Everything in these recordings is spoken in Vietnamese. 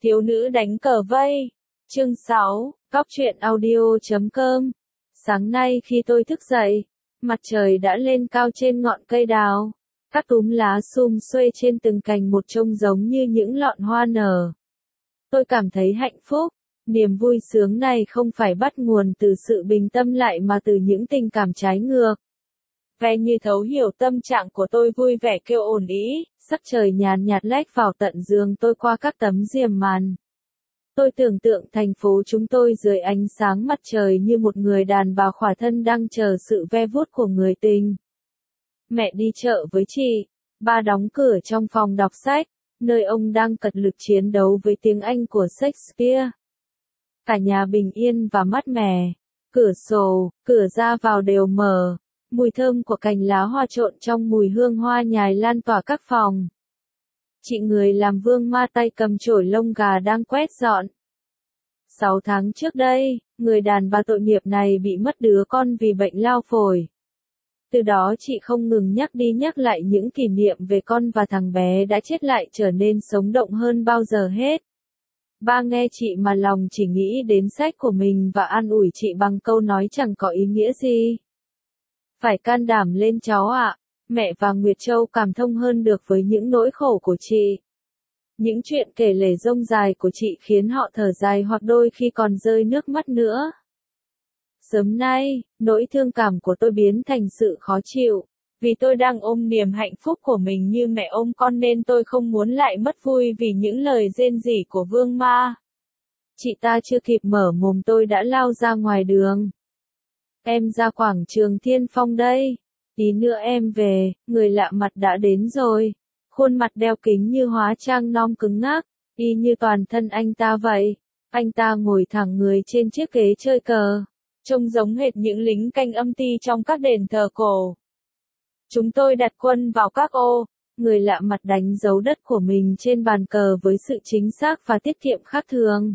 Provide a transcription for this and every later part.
Thiếu nữ đánh cờ vây. Chương 6, Góc truyện audio.com. Sáng nay khi tôi thức dậy, mặt trời đã lên cao trên ngọn cây đào. Các túm lá sum xuê trên từng cành một trông giống như những lọn hoa nở. Tôi cảm thấy hạnh phúc. Niềm vui sướng này không phải bắt nguồn từ sự bình tâm lại mà từ những tình cảm trái ngược. Vẻ như thấu hiểu tâm trạng của tôi vui vẻ kêu ồn ý, sắc trời nhàn nhạt lách vào tận giường tôi qua các tấm diềm màn. Tôi tưởng tượng thành phố chúng tôi dưới ánh sáng mặt trời như một người đàn bà khỏa thân đang chờ sự ve vuốt của người tình. Mẹ đi chợ với chị, ba đóng cửa trong phòng đọc sách, nơi ông đang cật lực chiến đấu với tiếng Anh của Shakespeare. Cả nhà bình yên và mát mẻ, cửa sổ, cửa ra vào đều mở, mùi thơm của cành lá hoa trộn trong mùi hương hoa nhài lan tỏa các phòng. Chị người làm vương ma tay cầm chổi lông gà đang quét dọn. 6 tháng trước đây, người đàn bà tội nghiệp này bị mất đứa con vì bệnh lao phổi. Từ đó chị không ngừng nhắc đi nhắc lại những kỷ niệm về con và thằng bé đã chết lại trở nên sống động hơn bao giờ hết. Ba nghe chị mà lòng chỉ nghĩ đến sách của mình và an ủi chị bằng câu nói chẳng có ý nghĩa gì. Phải can đảm lên cháu ạ. Mẹ và Nguyệt Châu cảm thông hơn được với những nỗi khổ của chị. Những chuyện kể lể rông dài của chị khiến họ thở dài hoặc đôi khi còn rơi nước mắt nữa. Sớm nay, nỗi thương cảm của tôi biến thành sự khó chịu. Vì tôi đang ôm niềm hạnh phúc của mình như mẹ ôm con nên tôi không muốn lại mất vui vì những lời rên rỉ của Vương Ma. Chị ta chưa kịp mở mồm tôi đã lao ra ngoài đường. Em ra quảng trường Thiên Phong đây. Tí nữa em về, người lạ mặt đã đến rồi. Khuôn mặt đeo kính như hóa trang non cứng ngắc, y như toàn thân anh ta vậy. Anh ta ngồi thẳng người trên chiếc ghế chơi cờ, trông giống hệt những lính canh âm ty trong các đền thờ cổ. Chúng tôi đặt quân vào các ô, người lạ mặt đánh dấu đất của mình trên bàn cờ với sự chính xác và tiết kiệm khác thường.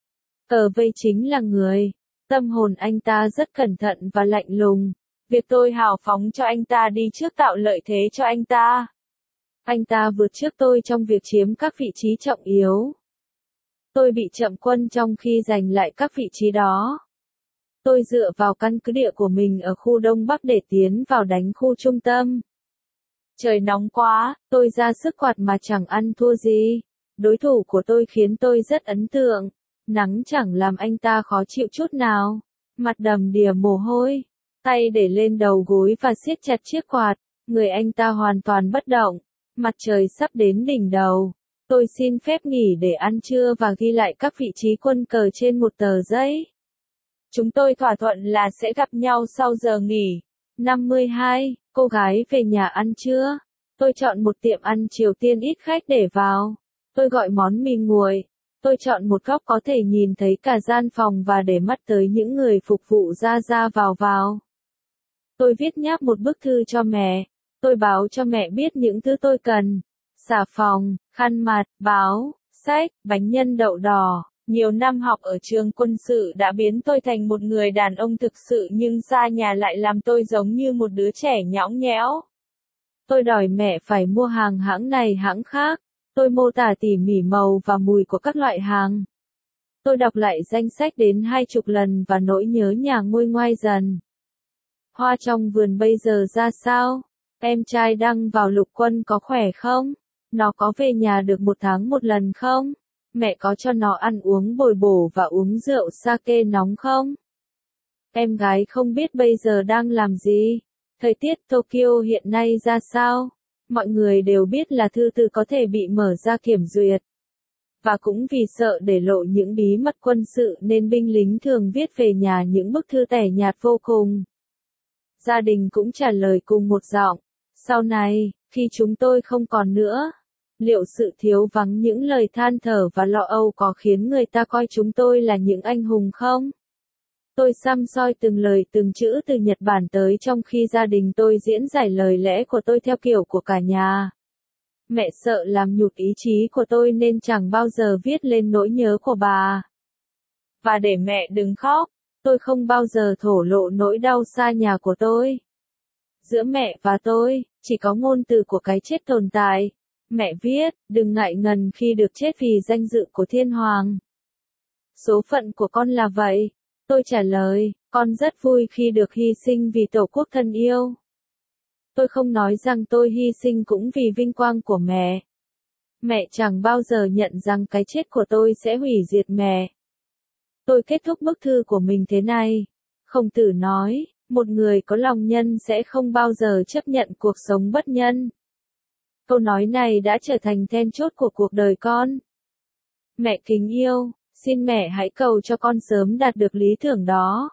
Cờ vây chính là người. Tâm hồn anh ta rất cẩn thận và lạnh lùng. Việc tôi hào phóng cho anh ta đi trước tạo lợi thế cho anh ta. Anh ta vượt trước tôi trong việc chiếm các vị trí trọng yếu. Tôi bị chậm quân trong khi giành lại các vị trí đó. Tôi dựa vào căn cứ địa của mình ở khu Đông Bắc để tiến vào đánh khu trung tâm. Trời nóng quá, tôi ra sức quạt mà chẳng ăn thua gì. Đối thủ của tôi khiến tôi rất ấn tượng. Nắng chẳng làm anh ta khó chịu chút nào. Mặt đầm đìa mồ hôi. Tay để lên đầu gối và siết chặt chiếc quạt. Người anh ta hoàn toàn bất động. Mặt trời sắp đến đỉnh đầu. Tôi xin phép nghỉ để ăn trưa và ghi lại các vị trí quân cờ trên một tờ giấy. Chúng tôi thỏa thuận là sẽ gặp nhau sau giờ nghỉ. 52, cô gái về nhà ăn trưa. Tôi chọn một tiệm ăn Triều Tiên ít khách để vào. Tôi gọi món mì nguội. Tôi chọn một góc có thể nhìn thấy cả gian phòng và để mắt tới những người phục vụ ra ra vào vào. Tôi viết nháp một bức thư cho mẹ. Tôi báo cho mẹ biết những thứ tôi cần. Xà phòng, khăn mặt, báo, sách, bánh nhân đậu đỏ. Nhiều năm học ở trường quân sự đã biến tôi thành một người đàn ông thực sự nhưng xa nhà lại làm tôi giống như một đứa trẻ nhõng nhẽo. Tôi đòi mẹ phải mua hàng hãng này hãng khác. Tôi mô tả tỉ mỉ màu và mùi của các loại hàng. Tôi đọc lại danh sách đến 20 lần và nỗi nhớ nhà nguôi ngoai dần. Hoa trong vườn bây giờ ra sao? Em trai đang vào lục quân có khỏe không? Nó có về nhà được 1 tháng 1 lần không? Mẹ có cho nó ăn uống bồi bổ và uống rượu sake nóng không? Em gái không biết bây giờ đang làm gì? Thời tiết Tokyo hiện nay ra sao? Mọi người đều biết là thư từ có thể bị mở ra kiểm duyệt. Và cũng vì sợ để lộ những bí mật quân sự nên binh lính thường viết về nhà những bức thư tẻ nhạt vô cùng. Gia đình cũng trả lời cùng một giọng. Sau này, khi chúng tôi không còn nữa, liệu sự thiếu vắng những lời than thở và lo âu có khiến người ta coi chúng tôi là những anh hùng không? Tôi săm soi từng lời từng chữ từ Nhật Bản tới trong khi gia đình tôi diễn giải lời lẽ của tôi theo kiểu của cả nhà. Mẹ sợ làm nhụt ý chí của tôi nên chẳng bao giờ viết lên nỗi nhớ của bà. Và để mẹ đừng khóc, tôi không bao giờ thổ lộ nỗi đau xa nhà của tôi. Giữa mẹ và tôi, chỉ có ngôn từ của cái chết tồn tại. Mẹ viết, đừng ngại ngần khi được chết vì danh dự của thiên hoàng. Số phận của con là vậy. Tôi trả lời, con rất vui khi được hy sinh vì tổ quốc thân yêu. Tôi không nói rằng tôi hy sinh cũng vì vinh quang của mẹ. Mẹ chẳng bao giờ nhận rằng cái chết của tôi sẽ hủy diệt mẹ. Tôi kết thúc bức thư của mình thế này. Khổng Tử nói, một người có lòng nhân sẽ không bao giờ chấp nhận cuộc sống bất nhân. Câu nói này đã trở thành then chốt của cuộc đời con. Mẹ kính yêu, xin mẹ hãy cầu cho con sớm đạt được lý tưởng đó.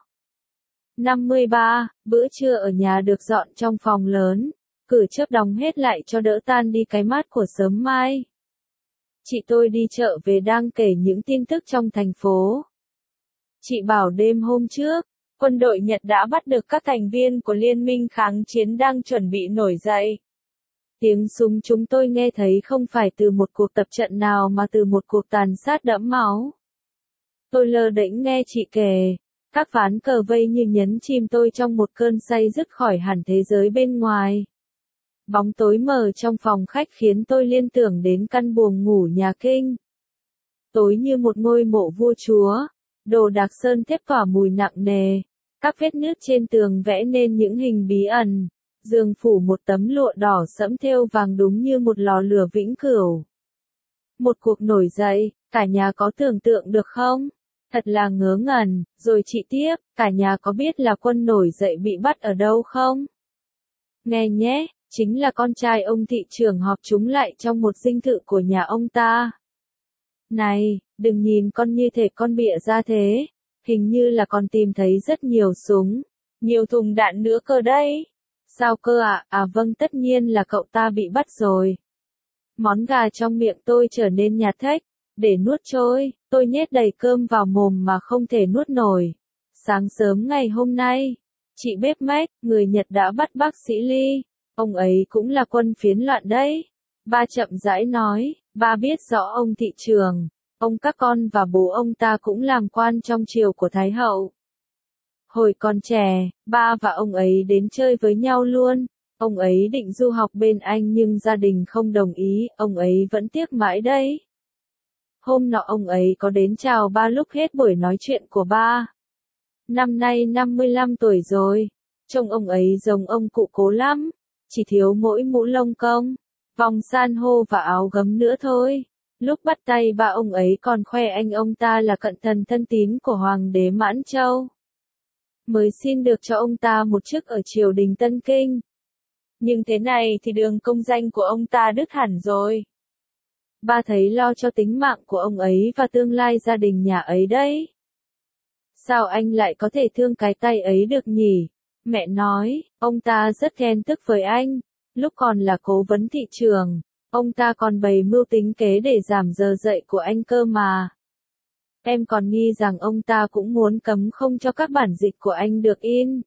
53. Bữa trưa ở nhà được dọn trong phòng lớn. Cửa chớp đóng hết lại cho đỡ tan đi cái mát của sớm mai. Chị tôi đi chợ về đang kể những tin tức trong thành phố. Chị bảo đêm hôm trước, quân đội Nhật đã bắt được các thành viên của Liên minh kháng chiến đang chuẩn bị nổi dậy. Tiếng súng chúng tôi nghe thấy không phải từ một cuộc tập trận nào mà từ một cuộc tàn sát đẫm máu. Tôi lơ đễnh nghe chị kể, các ván cờ vây như nhấn chìm tôi trong một cơn say dứt khỏi hẳn thế giới bên ngoài. Bóng tối mờ trong phòng khách khiến tôi liên tưởng đến căn buồng ngủ nhà Kinh. Tối như một ngôi mộ vua chúa, đồ đạc sơn thép tỏa mùi nặng nề, các vết nứt trên tường vẽ nên những hình bí ẩn, giường phủ một tấm lụa đỏ sẫm thêu vàng đúng như một lò lửa vĩnh cửu. Một cuộc nổi dậy, cả nhà có tưởng tượng được không? Thật là ngớ ngẩn, rồi chị tiếp, cả nhà có biết là quân nổi dậy bị bắt ở đâu không? Nghe nhé, chính là con trai ông thị trưởng họp chúng lại trong một dinh thự của nhà ông ta. Này, đừng nhìn con như thể con bịa ra thế, hình như là con tìm thấy rất nhiều súng, nhiều thùng đạn nữa cơ đấy. Sao cơ ạ? À vâng, tất nhiên là cậu ta bị bắt rồi. Món gà trong miệng tôi trở nên nhạt thếch, để nuốt trôi, tôi nhét đầy cơm vào mồm mà không thể nuốt nổi. Sáng sớm ngày hôm nay, chị bếp Mac, người Nhật đã bắt bác sĩ Lee, ông ấy cũng là quân phiến loạn đấy. Ba chậm rãi nói, ba biết rõ ông thị trưởng, ông các con và bố ông ta cũng làm quan trong triều của Thái hậu. Hồi còn trẻ, ba và ông ấy đến chơi với nhau luôn. Ông ấy định du học bên Anh nhưng gia đình không đồng ý, ông ấy vẫn tiếc mãi đấy. Hôm nọ ông ấy có đến chào ba lúc hết buổi nói chuyện của ba. Năm nay 55 tuổi rồi, trông ông ấy giống ông cụ Cố lắm, chỉ thiếu mỗi mũ lông công, vòng san hô và áo gấm nữa thôi. Lúc bắt tay ba ông ấy còn khoe anh ông ta là cận thần thân tín của Hoàng đế Mãn Châu. Mới xin được cho ông ta một chức ở triều đình Tân Kinh. Nhưng thế này thì đường công danh của ông ta đứt hẳn rồi. Ba thấy lo cho tính mạng của ông ấy và tương lai gia đình nhà ấy đấy. Sao anh lại có thể thương cái tay ấy được nhỉ? Mẹ nói, ông ta rất ghen tức với anh. Lúc còn là cố vấn thị trường, ông ta còn bày mưu tính kế để giảm giờ dậy của anh cơ mà. Em còn nghi rằng ông ta cũng muốn cấm không cho các bản dịch của anh được in.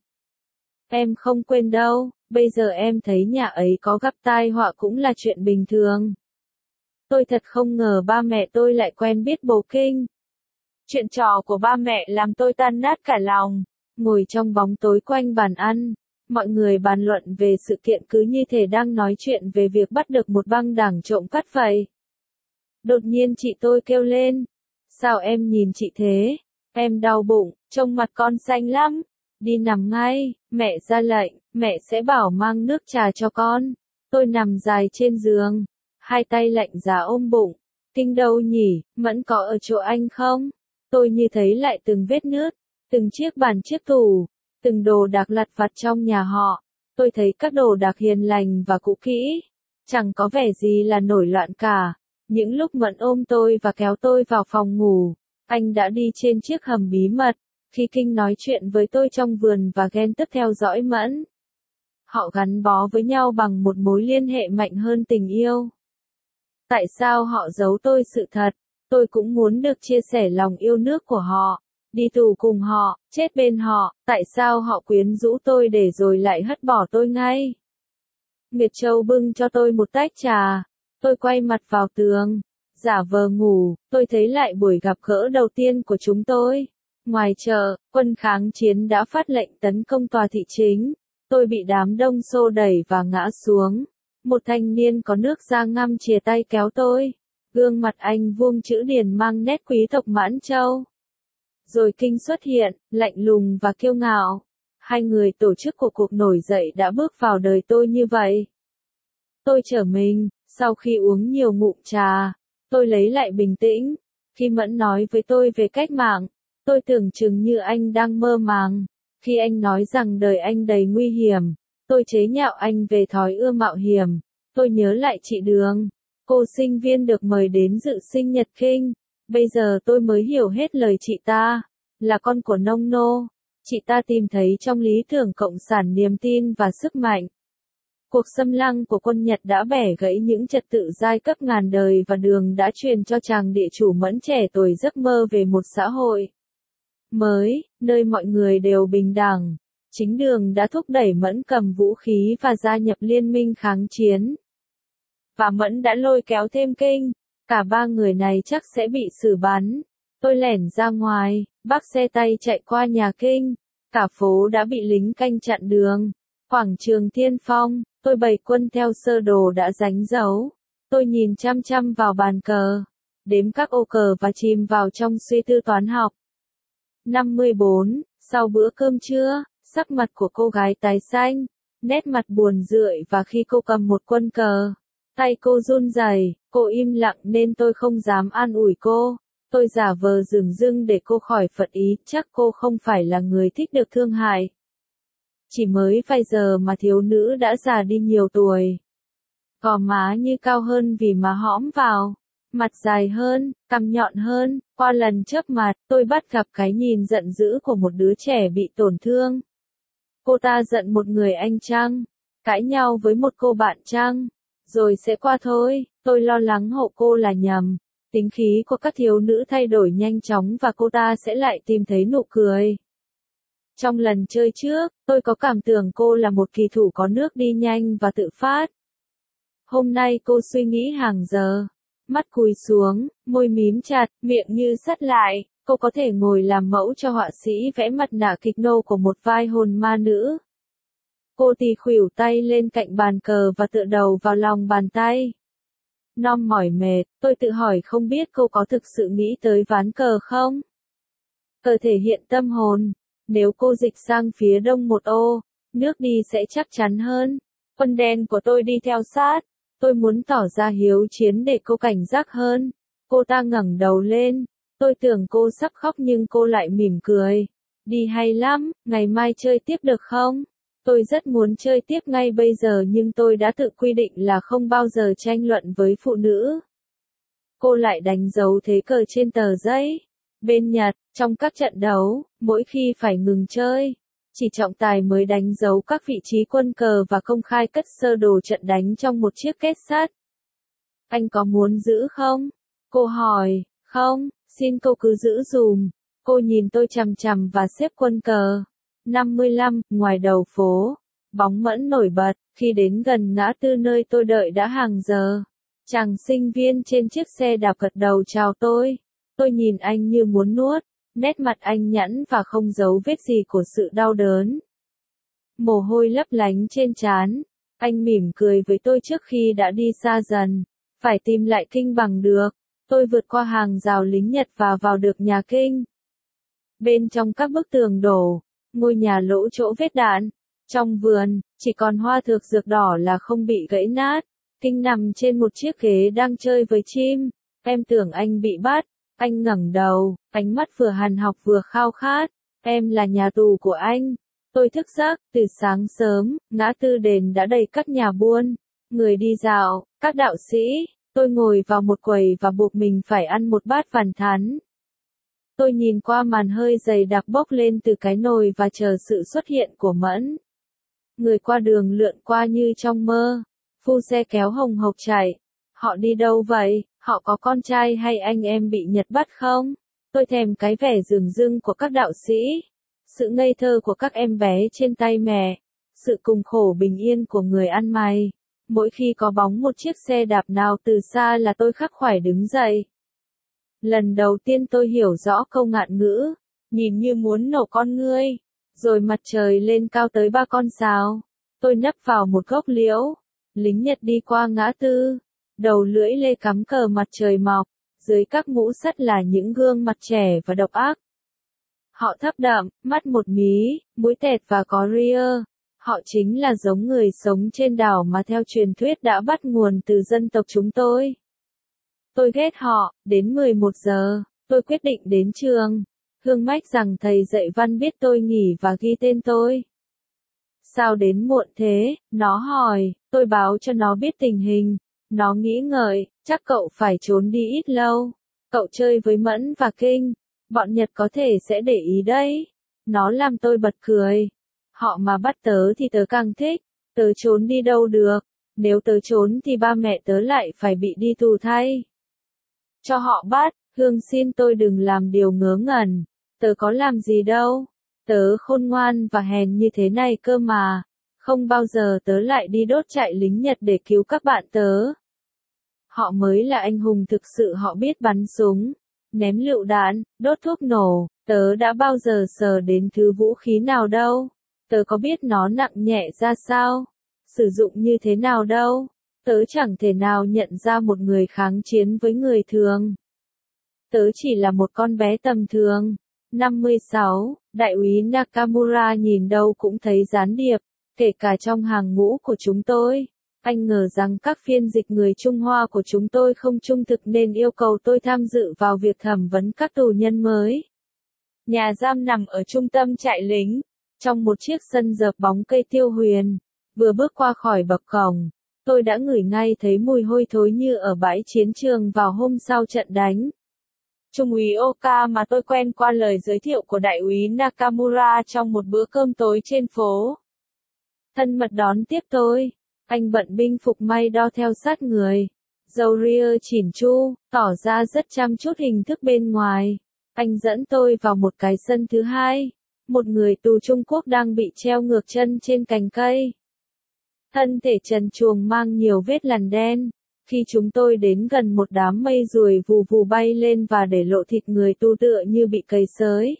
Em không quên đâu, bây giờ em thấy nhà ấy có gặp tai họa cũng là chuyện bình thường. Tôi thật không ngờ ba mẹ tôi lại quen biết bố Kinh. Chuyện trò của ba mẹ làm tôi tan nát cả lòng. Ngồi trong bóng tối quanh bàn ăn, mọi người bàn luận về sự kiện cứ như thể đang nói chuyện về việc bắt được một băng đảng trộm cắt vậy. Đột nhiên chị tôi kêu lên. Sao em nhìn chị thế? Em đau bụng, trông mặt con xanh lắm. Đi nằm ngay, mẹ ra lệnh, mẹ sẽ bảo mang nước trà cho con. Tôi nằm dài trên giường, hai tay lạnh giá ôm bụng. Kinh đâu nhỉ, Mẫn có ở chỗ anh không? Tôi như thấy lại từng vết nứt, từng chiếc bàn chiếc tủ, từng đồ đạc lặt vặt trong nhà họ. Tôi thấy các đồ đạc hiền lành và cũ kỹ, chẳng có vẻ gì là nổi loạn cả. Những lúc Mẫn ôm tôi và kéo tôi vào phòng ngủ, anh đã đi trên chiếc hầm bí mật. Khi Kinh nói chuyện với tôi trong vườn và ghen tức theo dõi Mẫn. Họ gắn bó với nhau bằng một mối liên hệ mạnh hơn tình yêu. Tại sao họ giấu tôi sự thật? Tôi cũng muốn được chia sẻ lòng yêu nước của họ, đi tù cùng họ, chết bên họ. Tại sao họ quyến rũ tôi để rồi lại hất bỏ tôi ngay? Nguyệt Châu bưng cho tôi một tách trà. Tôi quay mặt vào tường, giả vờ ngủ. Tôi thấy lại buổi gặp gỡ đầu tiên của chúng tôi. Ngoài chợ, quân kháng chiến đã phát lệnh tấn công tòa thị chính. Tôi bị đám đông xô đẩy và ngã xuống. Một thanh niên có nước da ngăm chìa tay kéo tôi. Gương mặt anh vuông chữ điển mang nét quý tộc Mãn Châu. Rồi Kinh xuất hiện, lạnh lùng và kiêu ngạo. Hai người tổ chức cuộc nổi dậy đã bước vào đời tôi như vậy. Tôi trở mình, sau khi uống nhiều ngụm trà, tôi lấy lại bình tĩnh. Khi Mẫn nói với tôi về cách mạng, tôi tưởng chừng như anh đang mơ màng. Khi anh nói rằng đời anh đầy nguy hiểm, tôi chế nhạo anh về thói ưa mạo hiểm. Tôi nhớ lại chị Đường, cô sinh viên được mời đến dự sinh nhật Kinh. Bây giờ tôi mới hiểu hết lời chị ta, là con của nông nô. Chị ta tìm thấy trong lý tưởng cộng sản niềm tin và sức mạnh. Cuộc xâm lăng của quân Nhật đã bẻ gãy những trật tự giai cấp ngàn đời và Đường đã truyền cho chàng địa chủ Mẫn trẻ tuổi giấc mơ về một xã hội mới, nơi mọi người đều bình đẳng. Chính Đường đã thúc đẩy Mẫn cầm vũ khí và gia nhập liên minh kháng chiến. Và Mẫn đã lôi kéo thêm Kinh. Cả ba người này chắc sẽ bị xử bắn. Tôi lẻn ra ngoài, bác xe tay chạy qua nhà Kinh. Cả phố đã bị lính canh chặn đường. Quảng trường Tiên Phong, tôi bày quân theo sơ đồ đã đánh dấu. Tôi nhìn chăm chăm vào bàn cờ, đếm các ô cờ và chìm vào trong suy tư toán học. 54, sau bữa cơm trưa, sắc mặt của cô gái tái xanh, nét mặt buồn rười và khi cô cầm một quân cờ, tay cô run rẩy, cô im lặng nên tôi không dám an ủi cô. Tôi giả vờ dửng dưng để cô khỏi phật ý, chắc cô không phải là người thích được thương hại. Chỉ mới vài giờ mà thiếu nữ đã già đi nhiều tuổi. Gò má như cao hơn vì má hõm vào, mặt dài hơn, cằm nhọn hơn, qua lần chớp mặt, tôi bắt gặp cái nhìn giận dữ của một đứa trẻ bị tổn thương. Cô ta giận một người anh chăng? Cãi nhau với một cô bạn chăng? Rồi sẽ qua thôi, tôi lo lắng hộ cô là nhầm. Tính khí của các thiếu nữ thay đổi nhanh chóng và cô ta sẽ lại tìm thấy nụ cười. Trong lần chơi trước, tôi có cảm tưởng cô là một kỳ thủ có nước đi nhanh và tự phát. Hôm nay cô suy nghĩ hàng giờ, mắt cúi xuống, môi mím chặt, miệng như sắt lại. Cô có thể ngồi làm mẫu cho họa sĩ vẽ mặt nạ kịch nô của một vai hồn ma nữ. Cô tì khuỷu tay lên cạnh bàn cờ và tựa đầu vào lòng bàn tay. Non mỏi mệt, tôi tự hỏi không biết cô có thực sự nghĩ tới ván cờ không? Cờ thể hiện tâm hồn. Nếu cô dịch sang phía đông một ô, nước đi sẽ chắc chắn hơn. Quân đen của tôi đi theo sát. Tôi muốn tỏ ra hiếu chiến để cô cảnh giác hơn. Cô ta ngẩng đầu lên. Tôi tưởng cô sắp khóc nhưng cô lại mỉm cười. Đi hay lắm, ngày mai chơi tiếp được không? Tôi rất muốn chơi tiếp ngay bây giờ nhưng tôi đã tự quy định là không bao giờ tranh luận với phụ nữ. Cô lại đánh dấu thế cờ trên tờ giấy. Bên Nhật, trong các trận đấu, mỗi khi phải ngừng chơi, chỉ trọng tài mới đánh dấu các vị trí quân cờ và công khai cất sơ đồ trận đánh trong một chiếc kết sắt. Anh có muốn giữ không? Cô hỏi. Không, xin cô cứ giữ dùm. Cô nhìn tôi chằm chằm và xếp quân cờ. 55, ngoài đầu phố, bóng Mẫn nổi bật. Khi đến gần ngã tư nơi tôi đợi đã hàng giờ, chàng sinh viên trên chiếc xe đạp gật đầu chào tôi. Tôi nhìn anh như muốn nuốt, nét mặt anh nhẵn và không giấu vết gì của sự đau đớn. Mồ hôi lấp lánh trên trán, anh mỉm cười với tôi trước khi đã đi xa dần. Phải tìm lại Kinh bằng được. Tôi vượt qua hàng rào lính Nhật và vào được nhà Kinh. Bên trong các bức tường đổ, ngôi nhà lỗ chỗ vết đạn. Trong vườn, chỉ còn hoa thược dược đỏ là không bị gãy nát. Kinh nằm trên một chiếc ghế đang chơi với chim. Em tưởng anh bị bắt. Anh ngẩng đầu, ánh mắt vừa hằn học vừa khao khát. Em là nhà tù của anh. Tôi thức giấc, từ sáng sớm, ngã tư đền đã đầy các nhà buôn, người đi dạo, các đạo sĩ. Tôi ngồi vào một quầy và buộc mình phải ăn một bát phản thắn. Tôi nhìn qua màn hơi dày đặc bốc lên từ cái nồi và chờ sự xuất hiện của Mẫn. Người qua đường lượn qua như trong mơ. Phu xe kéo hồng hộc chạy. Họ đi đâu vậy? Họ có con trai hay anh em bị Nhật bắt không? Tôi thèm cái vẻ dửng dưng của các đạo sĩ. Sự ngây thơ của các em bé trên tay mẹ. Sự cùng khổ bình yên của người ăn mày. Mỗi khi có bóng một chiếc xe đạp nào từ xa là tôi khắc khoải đứng dậy. Lần đầu tiên tôi hiểu rõ câu ngạn ngữ, nhìn như muốn nổ con ngươi, rồi mặt trời lên cao tới 3 con sao. Tôi nấp vào một gốc liễu, Lính Nhật đi qua ngã tư, đầu lưỡi lê cắm cờ mặt trời mọc, dưới các mũ sắt là những gương mặt trẻ và độc ác. Họ thấp đậm, mắt một mí, mũi tẹt và có ria. Họ chính là giống người sống trên đảo mà theo truyền thuyết đã bắt nguồn từ dân tộc chúng tôi. Tôi ghét họ, đến 11 giờ, tôi quyết định đến trường. Hương mách rằng thầy dạy văn biết tôi nghỉ và ghi tên tôi. Sao đến muộn thế? Nó hỏi, tôi báo cho nó biết tình hình. Nó nghĩ ngợi, chắc cậu phải trốn đi ít lâu. Cậu chơi với Mẫn và Kinh, bọn Nhật có thể sẽ để ý đấy. Nó làm tôi bật cười. Họ mà bắt tớ thì tớ càng thích, tớ trốn đi đâu được. Nếu tớ trốn thì ba mẹ tớ lại phải bị đi tù thay. Cho họ bắt, Hương xin tôi đừng làm điều ngớ ngẩn. Tớ có làm gì đâu. Tớ khôn ngoan và hèn như thế này cơ mà. Không bao giờ tớ lại đi đốt trại lính Nhật để cứu các bạn tớ. Họ mới là anh hùng thực sự, họ biết bắn súng, ném lựu đạn, đốt thuốc nổ. Tớ đã bao giờ sờ đến thứ vũ khí nào đâu. Tớ có biết nó nặng nhẹ ra sao, sử dụng như thế nào đâu. Tớ chẳng thể nào nhận ra một người kháng chiến với người thường. Tớ chỉ là một con bé tầm thường. 56, Đại úy Nakamura nhìn đâu cũng thấy gián điệp, kể cả trong hàng ngũ của chúng tôi. Anh ngờ rằng các phiên dịch người Trung Hoa của chúng tôi không trung thực nên yêu cầu tôi tham dự vào việc thẩm vấn các tù nhân mới. Nhà giam nằm ở trung tâm trại lính, trong một chiếc sân dợp bóng cây tiêu huyền. Vừa bước qua khỏi bậc cổng, tôi đã ngửi ngay thấy mùi hôi thối như ở bãi chiến trường vào hôm sau trận đánh. Trung úy Oka mà tôi quen qua lời giới thiệu của đại úy Nakamura trong một bữa cơm tối trên phố. Thân mật đón tiếp tôi. Anh bận binh phục may đo theo sát người. Râu ria chỉn chu, tỏ ra rất chăm chút hình thức bên ngoài. Anh dẫn tôi vào một cái sân thứ hai. Một người tù Trung Quốc đang bị treo ngược chân trên cành cây. Thân thể trần truồng mang nhiều vết lằn đen. Khi chúng tôi đến gần một đám mây ruồi vù vù bay lên và để lộ thịt người tù tựa như bị cầy xới.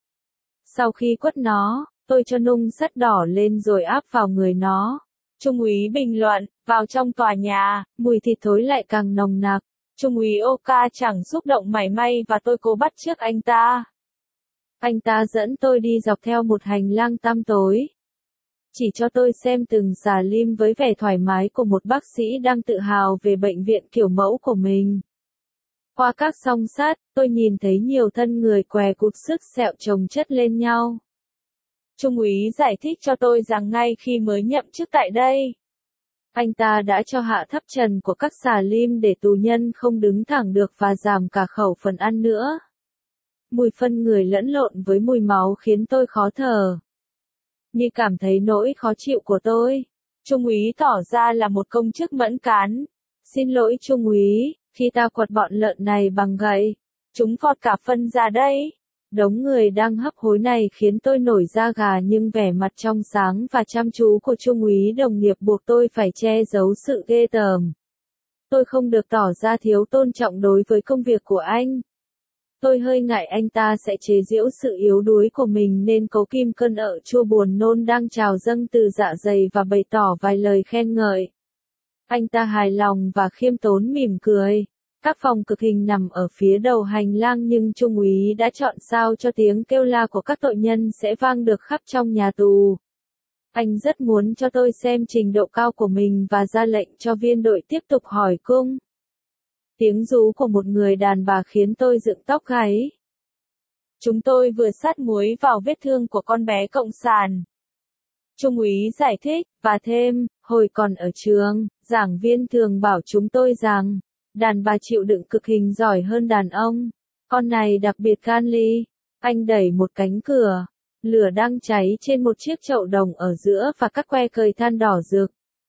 Sau khi quất nó, tôi cho nung sắt đỏ lên rồi áp vào người nó. Trung úy bình luận, vào trong tòa nhà, mùi thịt thối lại càng nồng nặc. Trung úy Oka chẳng xúc động mảy may và tôi cố bắt chước anh ta. Anh ta dẫn tôi đi dọc theo một hành lang tăm tối. Chỉ cho tôi xem từng xà lim với vẻ thoải mái của một bác sĩ đang tự hào về bệnh viện kiểu mẫu của mình. Qua các song sắt, tôi nhìn thấy nhiều thân người què cụt sức sẹo chồng chất lên nhau. Trung úy giải thích cho tôi rằng ngay khi mới nhậm chức tại đây, anh ta đã cho hạ thấp trần của các xà lim để tù nhân không đứng thẳng được và giảm cả khẩu phần ăn nữa. Mùi phân người lẫn lộn với mùi máu khiến tôi khó thở. Như cảm thấy nỗi khó chịu của tôi. Trung úy tỏ ra là một công chức mẫn cán. Xin lỗi Trung úy, khi ta quật bọn lợn này bằng gậy, chúng phọt cả phân ra đấy. Đống người đang hấp hối này khiến tôi nổi da gà, nhưng vẻ mặt trong sáng và chăm chú của Trung úy đồng nghiệp buộc tôi phải che giấu sự ghê tởm. Tôi không được tỏ ra thiếu tôn trọng đối với công việc của anh. Tôi hơi ngại anh ta sẽ chế giễu sự yếu đuối của mình nên cố kìm cơn ợ chua buồn nôn đang trào dâng từ dạ dày và bày tỏ vài lời khen ngợi. Anh ta hài lòng và khiêm tốn mỉm cười. Các phòng cực hình nằm ở phía đầu hành lang nhưng Trung úy đã chọn sao cho tiếng kêu la của các tội nhân sẽ vang được khắp trong nhà tù. Anh rất muốn cho tôi xem trình độ cao của mình và ra lệnh cho viên đội tiếp tục hỏi cung. Tiếng rú của một người đàn bà khiến tôi dựng tóc gáy. Chúng tôi vừa sát muối vào vết thương của con bé cộng sản. Trung úy giải thích, và thêm, hồi còn ở trường, giảng viên thường bảo chúng tôi rằng, đàn bà chịu đựng cực hình giỏi hơn đàn ông. Con này đặc biệt gan ly. Anh đẩy một cánh cửa. Lửa đang cháy trên một chiếc chậu đồng ở giữa và các que cời than đỏ rực.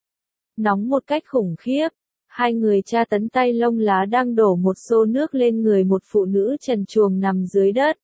Nóng một cách khủng khiếp. Hai người tra tấn tay lông lá đang đổ một xô nước lên người một phụ nữ trần truồng nằm dưới đất.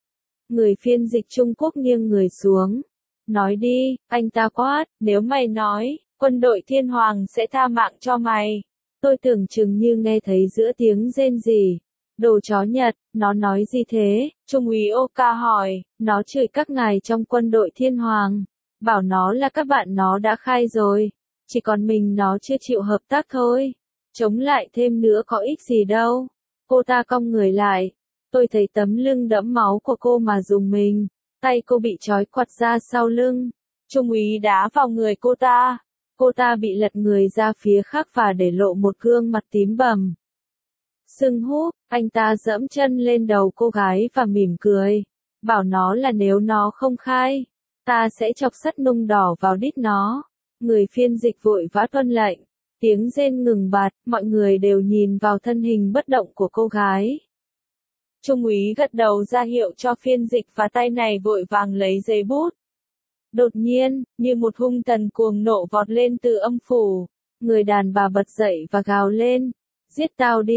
Người phiên dịch Trung Quốc nghiêng người xuống. Nói đi, anh ta quát, nếu mày nói, quân đội Thiên Hoàng sẽ tha mạng cho mày. Tôi tưởng chừng như nghe thấy giữa tiếng rên rỉ. Đồ chó Nhật, nó nói gì thế? Trung úy Oka hỏi, nó chửi các ngài trong quân đội Thiên Hoàng. Bảo nó là các bạn nó đã khai rồi. Chỉ còn mình nó chưa chịu hợp tác thôi. Chống lại thêm nữa có ích gì đâu. Cô ta cong người lại. Tôi thấy tấm lưng đẫm máu của cô mà rùng mình. Tay cô bị trói quặt ra sau lưng. Trung úy đá vào người cô ta. Cô ta bị lật người ra phía khác và để lộ một gương mặt tím bầm. Sưng húp, anh ta giẫm chân lên đầu cô gái và mỉm cười. Bảo nó là nếu nó không khai, ta sẽ chọc sắt nung đỏ vào đít nó. Người phiên dịch vội vã tuân lệnh. Tiếng rên ngừng bặt, mọi người đều nhìn vào thân hình bất động của cô gái. Trung úy gật đầu ra hiệu cho phiên dịch và tay này vội vàng lấy giấy bút. Đột nhiên, như một hung thần cuồng nộ vọt lên từ âm phủ, người đàn bà bật dậy và gào lên. Giết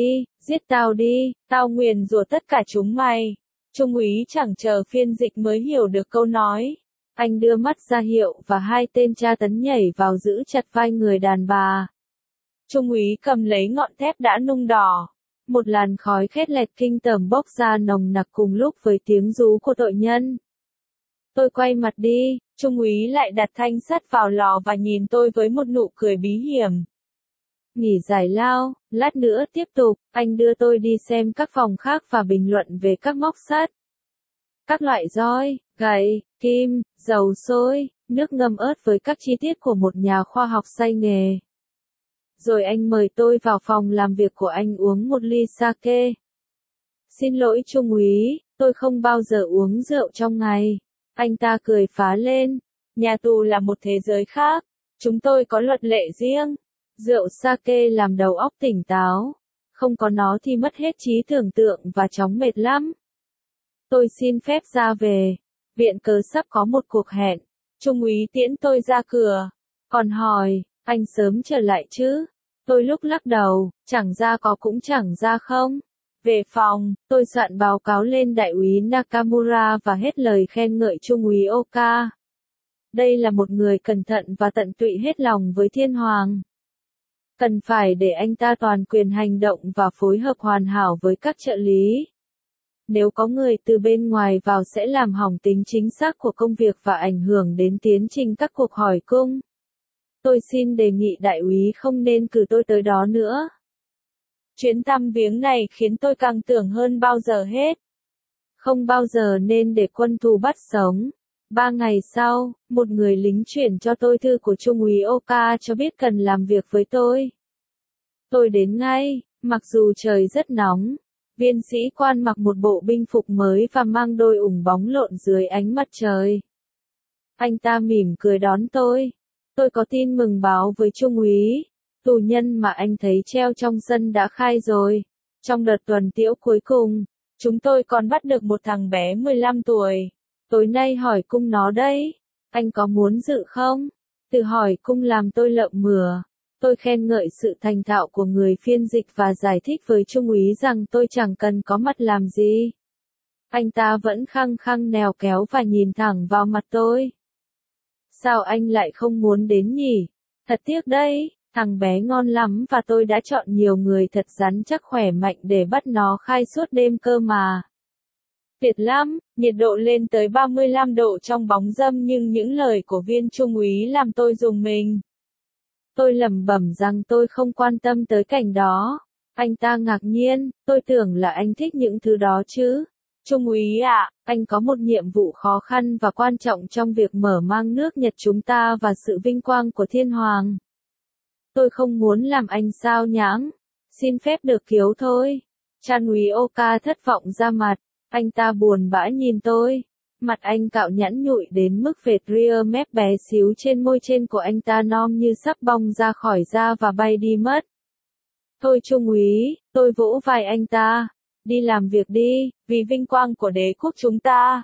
tao đi, tao nguyền rủa tất cả chúng mày. Trung úy chẳng chờ phiên dịch mới hiểu được câu nói. Anh đưa mắt ra hiệu và hai tên tra tấn nhảy vào giữ chặt vai người đàn bà. Trung úy cầm lấy ngọn thép đã nung đỏ. Một làn khói khét lẹt kinh tởm bốc ra nồng nặc cùng lúc với tiếng rú của tội nhân. Tôi quay mặt đi, Trung úy lại đặt thanh sắt vào lò và nhìn tôi với một nụ cười bí hiểm. Nghỉ giải lao, lát nữa tiếp tục, anh đưa tôi đi xem các phòng khác và bình luận về các móc sắt. Các loại roi, gậy, kim, dầu sôi, nước ngâm ớt với các chi tiết của một nhà khoa học say nghề. Rồi anh mời tôi vào phòng làm việc của anh uống một ly sake. Xin lỗi Trung úy, tôi không bao giờ uống rượu trong ngày. Anh ta cười phá lên. Nhà tù là một thế giới khác. Chúng tôi có luật lệ riêng. Rượu sake làm đầu óc tỉnh táo. Không có nó thì mất hết trí tưởng tượng và chóng mệt lắm. Tôi xin phép ra về. Viện cớ sắp có một cuộc hẹn. Trung úy tiễn tôi ra cửa. Còn hỏi, anh sớm trở lại chứ? Tôi lúc lắc đầu, chẳng ra có cũng chẳng ra không. Về phòng, tôi soạn báo cáo lên đại úy Nakamura và hết lời khen ngợi Trung úy Oka. Đây là một người cẩn thận và tận tụy hết lòng với Thiên Hoàng. Cần phải để anh ta toàn quyền hành động và phối hợp hoàn hảo với các trợ lý. Nếu có người từ bên ngoài vào sẽ làm hỏng tính chính xác của công việc và ảnh hưởng đến tiến trình các cuộc hỏi cung. Tôi xin đề nghị đại úy không nên cử tôi tới đó nữa. Chuyến thăm viếng này khiến tôi càng tưởng hơn bao giờ hết. Không bao giờ nên để quân thù bắt sống. 3 ngày sau, một người lính chuyển cho tôi thư của Trung úy Oka cho biết cần làm việc với tôi. Tôi đến ngay, mặc dù trời rất nóng. Viên sĩ quan mặc một bộ binh phục mới và mang đôi ủng bóng lộn dưới ánh mặt trời. Anh ta mỉm cười đón tôi. Tôi có tin mừng báo với Trung úy. Tù nhân mà anh thấy treo trong sân đã khai rồi. Trong đợt tuần tiễu cuối cùng, chúng tôi còn bắt được một thằng bé 15 tuổi. Tối nay hỏi cung nó đấy. Anh có muốn dự không? Từ hỏi cung làm tôi lợm mửa. Tôi khen ngợi sự thành thạo của người phiên dịch và giải thích với Trung úy rằng tôi chẳng cần có mặt làm gì. Anh ta vẫn khăng khăng nèo kéo và nhìn thẳng vào mặt tôi. Sao anh lại không muốn đến nhỉ? Thật tiếc đấy, thằng bé ngon lắm và tôi đã chọn nhiều người thật rắn chắc khỏe mạnh để bắt nó khai suốt đêm cơ mà. Tuyệt lắm, nhiệt độ lên tới 35 độ trong bóng râm nhưng những lời của viên trung úy làm tôi rùng mình. Tôi lẩm bẩm rằng tôi không quan tâm tới cảnh đó. Anh ta ngạc nhiên, tôi tưởng là anh thích những thứ đó chứ. Trung úy ạ, anh có một nhiệm vụ khó khăn và quan trọng trong việc mở mang nước Nhật chúng ta và sự vinh quang của Thiên Hoàng. Tôi không muốn làm anh sao nhãng. Xin phép được cứu thôi. Chan úy Oka thất vọng ra mặt. Anh ta buồn bã nhìn tôi. Mặt anh cạo nhẵn nhụi đến mức vệt ria mép bé xíu trên môi trên của anh ta non như sắp bong ra khỏi da và bay đi mất. Thôi Trung úy, tôi vỗ vai anh ta. Đi làm việc đi, vì vinh quang của đế quốc chúng ta.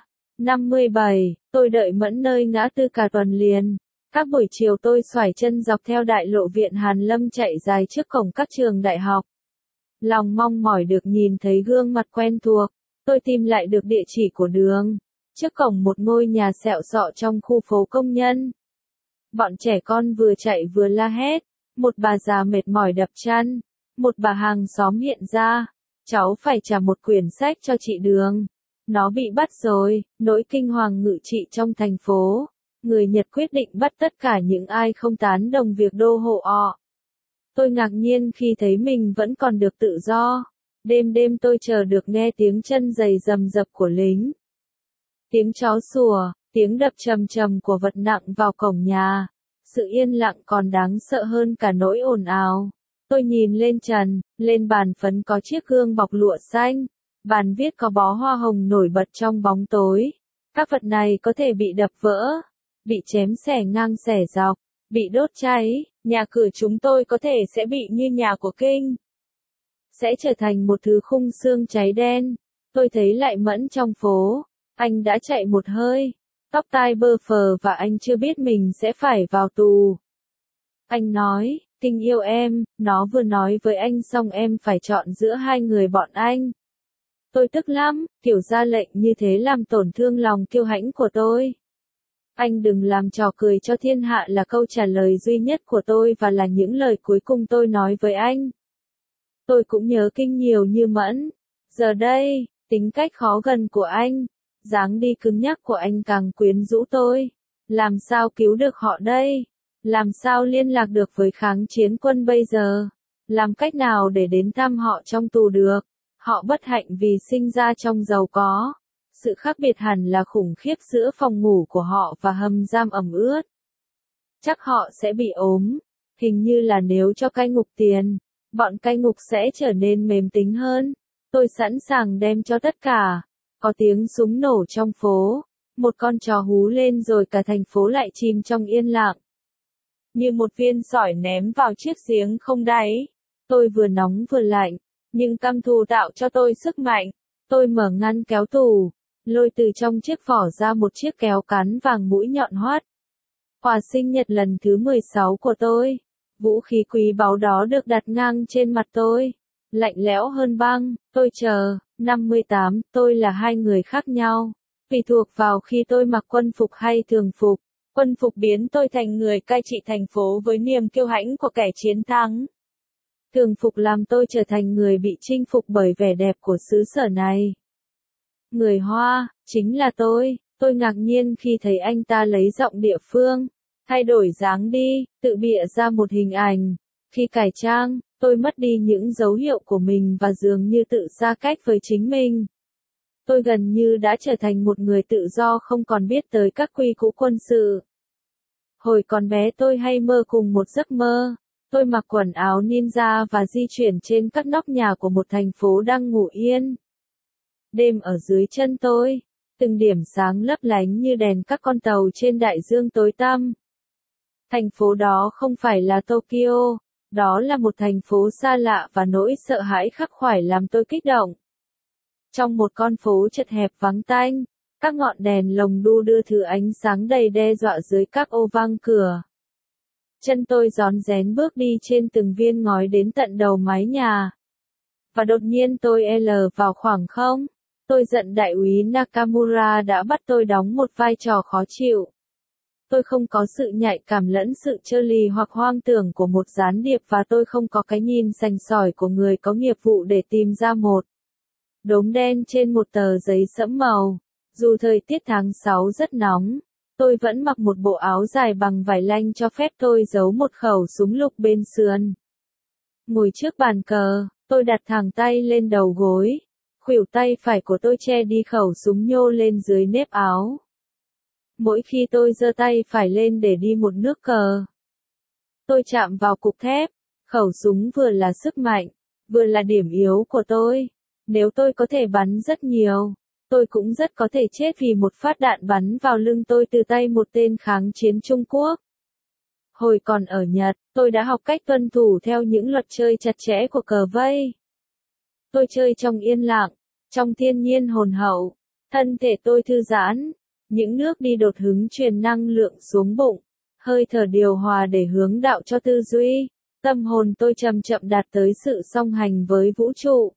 57, tôi đợi mẫn nơi ngã tư cả tuần liền. Các buổi chiều tôi xoải chân dọc theo đại lộ viện Hàn Lâm chạy dài trước cổng các trường đại học. Lòng mong mỏi được nhìn thấy gương mặt quen thuộc. Tôi tìm lại được địa chỉ của đường. Trước cổng một ngôi nhà xẹo xọ trong khu phố công nhân. Bọn trẻ con vừa chạy vừa la hét. Một bà già mệt mỏi đập chân. Một bà hàng xóm hiện ra. Cháu phải trả một quyển sách cho chị Đường. Nó bị bắt rồi, nỗi kinh hoàng ngự trị trong thành phố. Người Nhật quyết định bắt tất cả những ai không tán đồng việc đô hộ họ. Tôi ngạc nhiên khi thấy mình vẫn còn được tự do. Đêm đêm tôi chờ được nghe tiếng chân giày rầm rập của lính. Tiếng chó sủa, tiếng đập trầm trầm của vật nặng vào cổng nhà. Sự yên lặng còn đáng sợ hơn cả nỗi ồn ào. Tôi nhìn lên trần, lên bàn phấn có chiếc gương bọc lụa xanh. Bàn viết có bó hoa hồng nổi bật trong bóng tối. Các vật này có thể bị đập vỡ, bị chém xẻ ngang xẻ dọc, bị đốt cháy. Nhà cửa chúng tôi có thể sẽ bị như nhà của Kinh. Sẽ trở thành một thứ khung xương cháy đen. Tôi thấy lại Mẫn trong phố. Anh đã chạy một hơi. Tóc tai bơ phờ và anh chưa biết mình sẽ phải vào tù. Anh nói, Kinh yêu em, nó vừa nói với anh xong em phải chọn giữa hai người bọn anh. Tôi tức lắm, kiểu ra lệnh như thế làm tổn thương lòng kiêu hãnh của tôi. Anh đừng làm trò cười cho thiên hạ là câu trả lời duy nhất của tôi và là những lời cuối cùng tôi nói với anh. Tôi cũng nhớ Kinh nhiều như Mẫn. Giờ đây, tính cách khó gần của anh, dáng đi cứng nhắc của anh càng quyến rũ tôi. Làm sao cứu được họ đây? Làm sao liên lạc được với kháng chiến quân bây giờ? Làm cách nào để đến thăm họ trong tù được? Họ bất hạnh vì sinh ra trong giàu có. Sự khác biệt hẳn là khủng khiếp giữa phòng ngủ của họ và hầm giam ẩm ướt. Chắc họ sẽ bị ốm. Hình như là nếu cho cai ngục tiền, bọn cai ngục sẽ trở nên mềm tính hơn. Tôi sẵn sàng đem cho tất cả. Có tiếng súng nổ trong phố. Một con chó hú lên rồi cả thành phố lại chìm trong yên lặng. Như một viên sỏi ném vào chiếc giếng không đáy. Tôi vừa nóng vừa lạnh. Nhưng căm thù tạo cho tôi sức mạnh. Tôi mở ngăn kéo tủ. Lôi từ trong chiếc vỏ ra một chiếc kéo cán vàng mũi nhọn hoắt. Quà sinh nhật lần thứ 16 của tôi. Vũ khí quý báu đó được đặt ngang trên mặt tôi. Lạnh lẽo hơn băng. Tôi chờ. 58, tôi là hai người khác nhau. Tùy thuộc vào khi tôi mặc quân phục hay thường phục. Quân phục biến tôi thành người cai trị thành phố với niềm kiêu hãnh của kẻ chiến thắng. Thường phục làm tôi trở thành người bị chinh phục bởi vẻ đẹp của xứ sở này. Người Hoa, chính là tôi ngạc nhiên khi thấy anh ta lấy giọng địa phương, thay đổi dáng đi, tự bịa ra một hình ảnh. Khi cải trang, tôi mất đi những dấu hiệu của mình và dường như tự xa cách với chính mình. Tôi gần như đã trở thành một người tự do không còn biết tới các quy củ quân sự. Hồi còn bé tôi hay mơ cùng một giấc mơ. Tôi mặc quần áo ninja và di chuyển trên các nóc nhà của một thành phố đang ngủ yên. Đêm ở dưới chân tôi, từng điểm sáng lấp lánh như đèn các con tàu trên đại dương tối tăm. Thành phố đó không phải là Tokyo, đó là một thành phố xa lạ và nỗi sợ hãi khắc khoải làm tôi kích động. Trong một con phố chật hẹp vắng tanh, các ngọn đèn lồng đu đưa thứ ánh sáng đầy đe dọa dưới các ô vang cửa. Chân tôi rón rén bước đi trên từng viên ngói đến tận đầu mái nhà. Và đột nhiên tôi vào khoảng không. Tôi giận đại úy Nakamura đã bắt tôi đóng một vai trò khó chịu. Tôi không có sự nhạy cảm lẫn sự trơ lì hoặc hoang tưởng của một gián điệp và tôi không có cái nhìn sành sỏi của người có nghiệp vụ để tìm ra một đốm đen trên một tờ giấy sẫm màu. Dù thời tiết tháng 6 rất nóng, tôi vẫn mặc một bộ áo dài bằng vải lanh cho phép tôi giấu một khẩu súng lục bên sườn. Ngồi trước bàn cờ, tôi đặt thẳng tay lên đầu gối. Khuỷu tay phải của tôi che đi khẩu súng nhô lên dưới nếp áo. Mỗi khi tôi giơ tay phải lên để đi một nước cờ, tôi chạm vào cục thép. Khẩu súng vừa là sức mạnh, vừa là điểm yếu của tôi. Nếu tôi có thể bắn rất nhiều, tôi cũng rất có thể chết vì một phát đạn bắn vào lưng tôi từ tay một tên kháng chiến Trung Quốc. Hồi còn ở Nhật, tôi đã học cách tuân thủ theo những luật chơi chặt chẽ của cờ vây. Tôi chơi trong yên lặng, trong thiên nhiên hồn hậu. Thân thể tôi thư giãn. Những nước đi đột hứng truyền năng lượng xuống bụng. Hơi thở điều hòa để hướng đạo cho tư duy. Tâm hồn tôi chậm chậm đạt tới sự song hành với vũ trụ.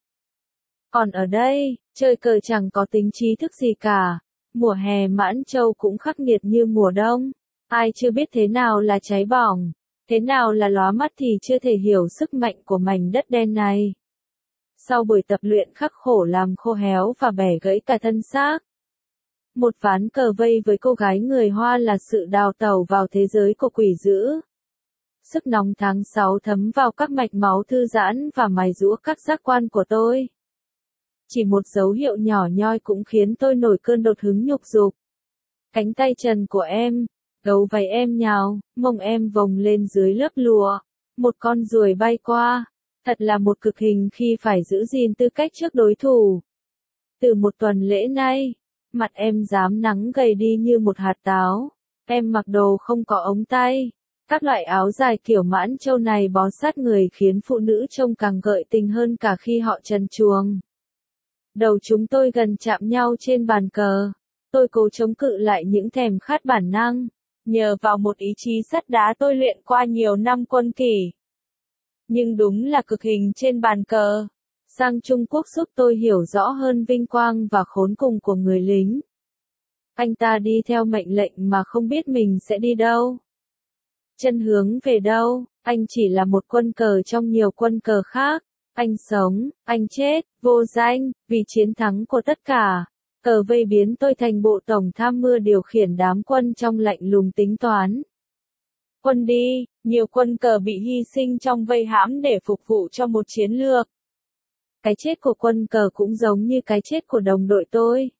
Còn ở đây, chơi cờ chẳng có tính trí thức gì cả. Mùa hè Mãn Châu cũng khắc nghiệt như mùa đông. Ai chưa biết thế nào là cháy bỏng, thế nào là lóa mắt thì chưa thể hiểu sức mạnh của mảnh đất đen này. Sau buổi tập luyện khắc khổ làm khô héo và bẻ gãy cả thân xác, Một ván cờ vây với cô gái người Hoa là sự đào tẩu vào thế giới của quỷ dữ. Sức nóng tháng 6 thấm vào các mạch máu thư giãn và mài giũa các giác quan của tôi. Chỉ một dấu hiệu nhỏ nhoi cũng khiến tôi nổi cơn đột hứng nhục dục. Cánh tay trần của em, gấu váy em nhào, mông em vòng lên dưới lớp lụa. Một con ruồi bay qua. Thật là một cực hình khi phải giữ gìn tư cách trước đối thủ. Từ một tuần lễ nay, mặt em rám nắng gầy đi như một hạt táo. Em mặc đồ không có ống tay. Các loại áo dài kiểu mãn châu này bó sát người khiến phụ nữ trông càng gợi tình hơn cả khi họ trần truồng. Đầu chúng tôi gần chạm nhau trên bàn cờ. Tôi cố chống cự lại những thèm khát bản năng. Nhờ vào một ý chí sắt đá tôi luyện qua nhiều năm quân kỷ. Nhưng đúng là cực hình trên bàn cờ. Sang Trung Quốc giúp tôi hiểu rõ hơn vinh quang và khốn cùng của người lính. Anh ta đi theo mệnh lệnh mà không biết mình sẽ đi đâu. Chân hướng về đâu, anh chỉ là một quân cờ trong nhiều quân cờ khác. Anh sống, anh chết, vô danh, vì chiến thắng của tất cả. Cờ vây biến tôi thành bộ tổng tham mưu điều khiển đám quân trong lạnh lùng tính toán. Quân đi, nhiều quân cờ bị hy sinh trong vây hãm để phục vụ cho một chiến lược. Cái chết của quân cờ cũng giống như cái chết của đồng đội tôi.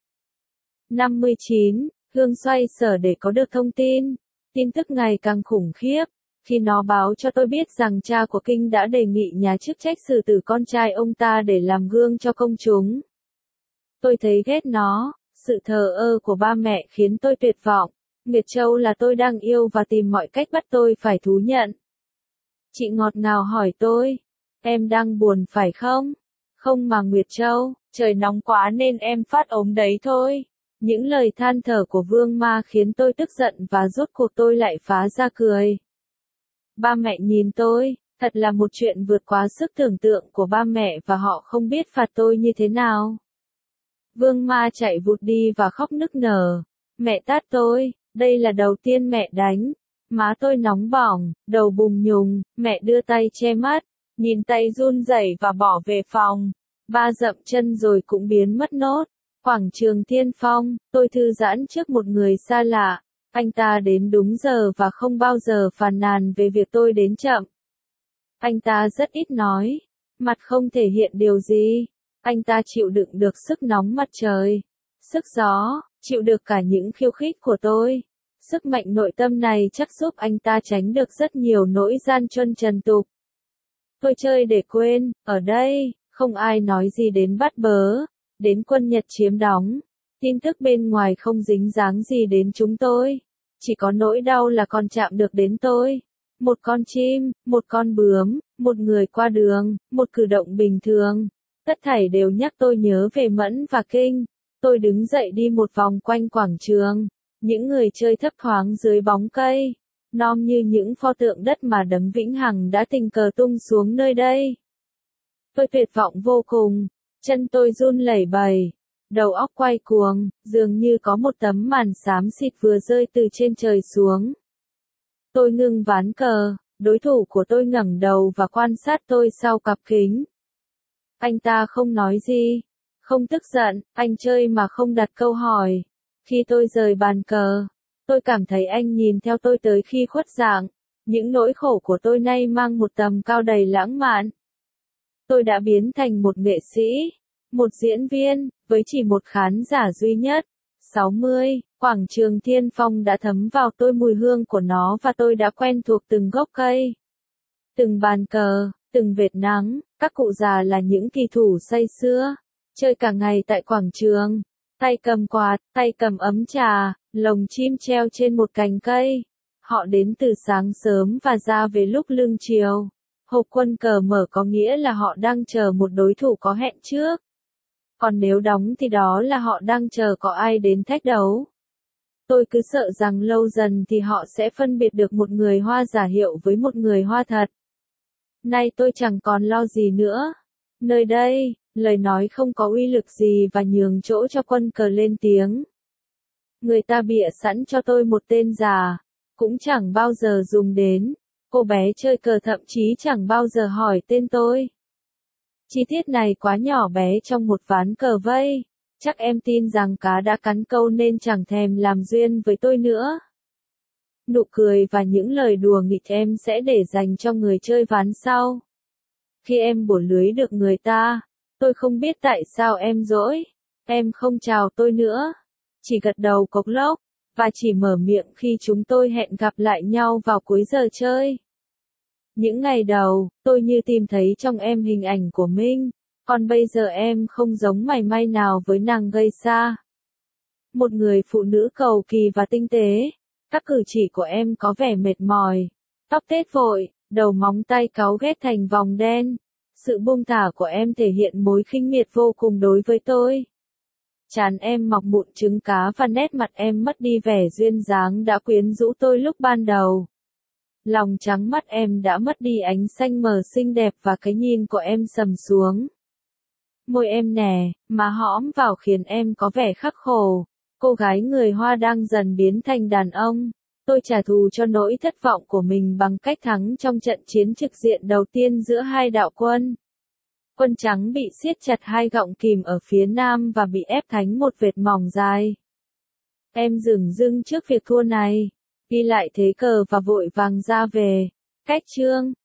59, Hương xoay sở để có được thông tin. Tin tức ngày càng khủng khiếp. Khi nó báo cho tôi biết rằng cha của Kinh đã đề nghị nhà chức trách xử tử con trai ông ta để làm gương cho công chúng. Tôi thấy ghét nó, sự thờ ơ của ba mẹ khiến tôi tuyệt vọng. Nguyệt Châu là tôi đang yêu và tìm mọi cách bắt tôi phải thú nhận. Chị ngọt ngào hỏi tôi, em đang buồn phải không? Không mà Nguyệt Châu, trời nóng quá nên em phát ốm đấy thôi. Những lời than thở của Vương Ma khiến tôi tức giận và rốt cuộc tôi lại phá ra cười. Ba mẹ nhìn tôi, thật là một chuyện vượt quá sức tưởng tượng của ba mẹ và họ không biết phạt tôi như thế nào. Vương Ma chạy vụt đi và khóc nức nở. Mẹ tát tôi, đây là đầu tiên mẹ đánh. Má tôi nóng bỏng, đầu bùng nhùng, mẹ đưa tay che mắt, nhìn tay run rẩy và bỏ về phòng. Ba dậm chân rồi cũng biến mất nốt. Quảng trường Thiên Phong, tôi thư giãn trước một người xa lạ. Anh ta đến đúng giờ và không bao giờ phàn nàn về việc tôi đến chậm. Anh ta rất ít nói, mặt không thể hiện điều gì. Anh ta chịu đựng được sức nóng mặt trời, sức gió, chịu được cả những khiêu khích của tôi. Sức mạnh nội tâm này chắc giúp anh ta tránh được rất nhiều nỗi gian truân trần tục. Tôi chơi để quên, ở đây, không ai nói gì đến bắt bớ, đến quân Nhật chiếm đóng. Tin tức bên ngoài không dính dáng gì đến chúng tôi. Chỉ có nỗi đau là còn chạm được đến tôi. Một con chim, một con bướm, một người qua đường, một cử động bình thường. Tất thảy đều nhắc tôi nhớ về Mẫn và Kinh. Tôi đứng dậy đi một vòng quanh quảng trường. Những người chơi thấp thoáng dưới bóng cây. Nom như những pho tượng đất mà Đấng Vĩnh Hằng đã tình cờ tung xuống nơi đây. Tôi tuyệt vọng vô cùng. Chân tôi run lẩy bẩy. Đầu óc quay cuồng, dường như có một tấm màn xám xịt vừa rơi từ trên trời xuống. Tôi ngưng ván cờ, đối thủ của tôi ngẩng đầu và quan sát tôi sau cặp kính. Anh ta không nói gì, không tức giận, anh chơi mà không đặt câu hỏi. Khi tôi rời bàn cờ, tôi cảm thấy anh nhìn theo tôi tới khi khuất dạng. Những nỗi khổ của tôi nay mang một tầm cao đầy lãng mạn. Tôi đã biến thành một nghệ sĩ, một diễn viên, với chỉ một khán giả duy nhất. 60, quảng trường Thiên Phong đã thấm vào tôi mùi hương của nó và tôi đã quen thuộc từng gốc cây, từng bàn cờ, từng vệt nắng. Các cụ già là những kỳ thủ say sưa, chơi cả ngày tại quảng trường, tay cầm quạt, tay cầm ấm trà, lồng chim treo trên một cành cây. Họ đến từ sáng sớm và ra về lúc lưng chiều. Hộp quân cờ mở có nghĩa là họ đang chờ một đối thủ có hẹn trước. Còn nếu đóng thì đó là họ đang chờ có ai đến thách đấu. Tôi cứ sợ rằng lâu dần thì họ sẽ phân biệt được một người Hoa giả hiệu với một người Hoa thật. Nay tôi chẳng còn lo gì nữa. Nơi đây, lời nói không có uy lực gì và nhường chỗ cho quân cờ lên tiếng. Người ta bịa sẵn cho tôi một tên giả, cũng chẳng bao giờ dùng đến. Cô bé chơi cờ thậm chí chẳng bao giờ hỏi tên tôi. Chi tiết này quá nhỏ bé trong một ván cờ vây. Chắc em tin rằng cá đã cắn câu nên chẳng thèm làm duyên với tôi nữa. Nụ cười và những lời đùa nghịch em sẽ để dành cho người chơi ván sau. Khi em bổ lưới được người ta, tôi không biết tại sao em dỗi. Em không chào tôi nữa, chỉ gật đầu cộc lốc, và chỉ mở miệng khi chúng tôi hẹn gặp lại nhau vào cuối giờ chơi. Những ngày đầu, tôi như tìm thấy trong em hình ảnh của Minh, còn bây giờ em không giống mảy may nào với nàng gây xa. Một người phụ nữ cầu kỳ và tinh tế, các cử chỉ của em có vẻ mệt mỏi, tóc tết vội, đầu móng tay cáu ghét thành vòng đen. Sự buông thả của em thể hiện mối khinh miệt vô cùng đối với tôi. Trán em mọc mụn trứng cá và nét mặt em mất đi vẻ duyên dáng đã quyến rũ tôi lúc ban đầu. Lòng trắng mắt em đã mất đi ánh xanh mờ xinh đẹp và cái nhìn của em sầm xuống. Môi em nẻ, má hõm vào khiến em có vẻ khắc khổ. Cô gái người Hoa đang dần biến thành đàn ông. Tôi trả thù cho nỗi thất vọng của mình bằng cách thắng trong trận chiến trực diện đầu tiên giữa hai đạo quân. Quân trắng bị siết chặt hai gọng kìm ở phía nam và bị ép thánh một vệt mỏng dài. Em dửng dưng trước việc thua này, ghi lại thế cờ và vội vàng ra về. Cách chương